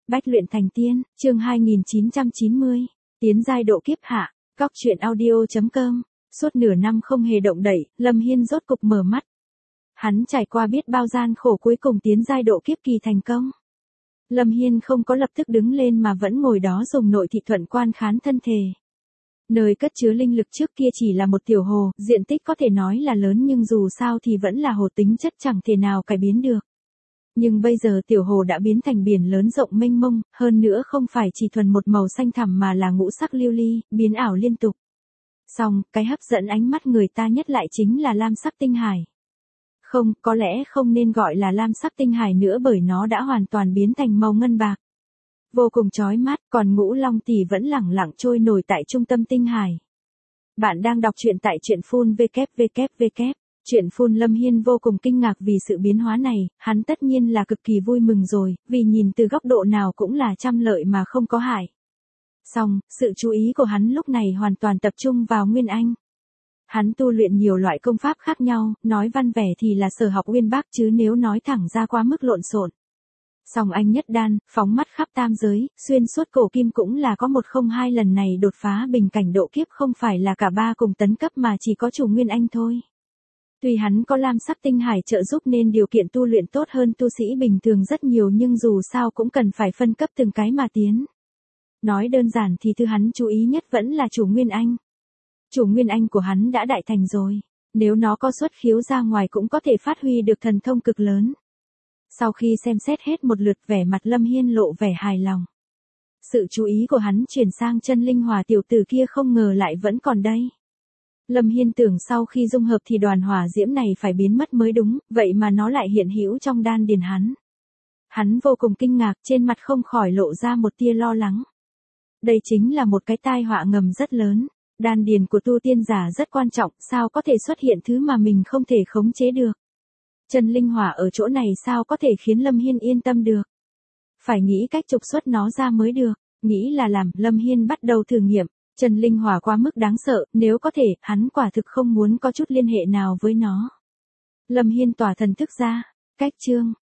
Bách luyện thành tiên, chương 2990, tiến giai độ kiếp hạ, góc truyện audio.com. Suốt nửa năm không hề động đậy, Lâm Hiên rốt cục mở mắt. Hắn trải qua biết bao gian khổ cuối cùng tiến giai độ kiếp kỳ thành công. Lâm Hiên không có lập tức đứng lên mà vẫn ngồi đó dùng nội thị thuận quan khán thân thể. Nơi cất chứa linh lực trước kia chỉ là một tiểu hồ, diện tích có thể nói là lớn nhưng dù sao thì vẫn là hồ, tính chất chẳng thể nào cải biến được. Nhưng bây giờ tiểu hồ đã biến thành biển lớn rộng mênh mông, hơn nữa không phải chỉ thuần một màu xanh thẳm mà là ngũ sắc lưu ly, biến ảo liên tục. Song, cái hấp dẫn ánh mắt người ta nhất lại chính là lam sắc tinh hải. Không, có lẽ không nên gọi là lam sắc tinh hải nữa bởi nó đã hoàn toàn biến thành màu ngân bạc. Vô cùng chói mắt, còn ngũ long tỷ vẫn lẳng lặng trôi nổi tại trung tâm tinh hải. Bạn đang đọc truyện tại truyện phun www. Truyện phun. Lâm Hiên vô cùng kinh ngạc vì sự biến hóa này, hắn tất nhiên là cực kỳ vui mừng rồi, vì nhìn từ góc độ nào cũng là trăm lợi mà không có hại. Song, sự chú ý của hắn lúc này hoàn toàn tập trung vào Nguyên Anh. Hắn tu luyện nhiều loại công pháp khác nhau, nói văn vẻ thì là sở học uyên bác chứ nếu nói thẳng ra quá mức lộn xộn. Song anh nhất đan, phóng mắt khắp tam giới, xuyên suốt cổ kim cũng là có 102 lần này đột phá bình cảnh độ kiếp không phải là cả ba cùng tấn cấp mà chỉ có chủ Nguyên Anh thôi. Tuy hắn có lam sắc tinh hải trợ giúp nên điều kiện tu luyện tốt hơn tu sĩ bình thường rất nhiều nhưng dù sao cũng cần phải phân cấp từng cái mà tiến. Nói đơn giản thì thứ hắn chú ý nhất vẫn là chủ Nguyên Anh. Chủ Nguyên Anh của hắn đã đại thành rồi, nếu nó có xuất khiếu ra ngoài cũng có thể phát huy được thần thông cực lớn. Sau khi xem xét hết một lượt vẻ mặt Lâm Hiên lộ vẻ hài lòng. Sự chú ý của hắn chuyển sang chân linh hỏa tiểu tử kia không ngờ lại vẫn còn đây. Lâm Hiên tưởng sau khi dung hợp thì đoàn hỏa diễm này phải biến mất mới đúng, vậy mà nó lại hiện hữu trong đan điền hắn. Hắn vô cùng kinh ngạc, trên mặt không khỏi lộ ra một tia lo lắng. Đây chính là một cái tai họa ngầm rất lớn, đan điền của tu tiên giả rất quan trọng, sao có thể xuất hiện thứ mà mình không thể khống chế được. Chân linh hỏa ở chỗ này sao có thể khiến Lâm Hiên yên tâm được. Phải nghĩ cách trục xuất nó ra mới được, nghĩ là làm, Lâm Hiên bắt đầu thử nghiệm. Chân linh hỏa quá mức đáng sợ, nếu có thể, hắn quả thực không muốn có chút liên hệ nào với nó. Lâm Hiên tỏa thần thức ra, cách chương,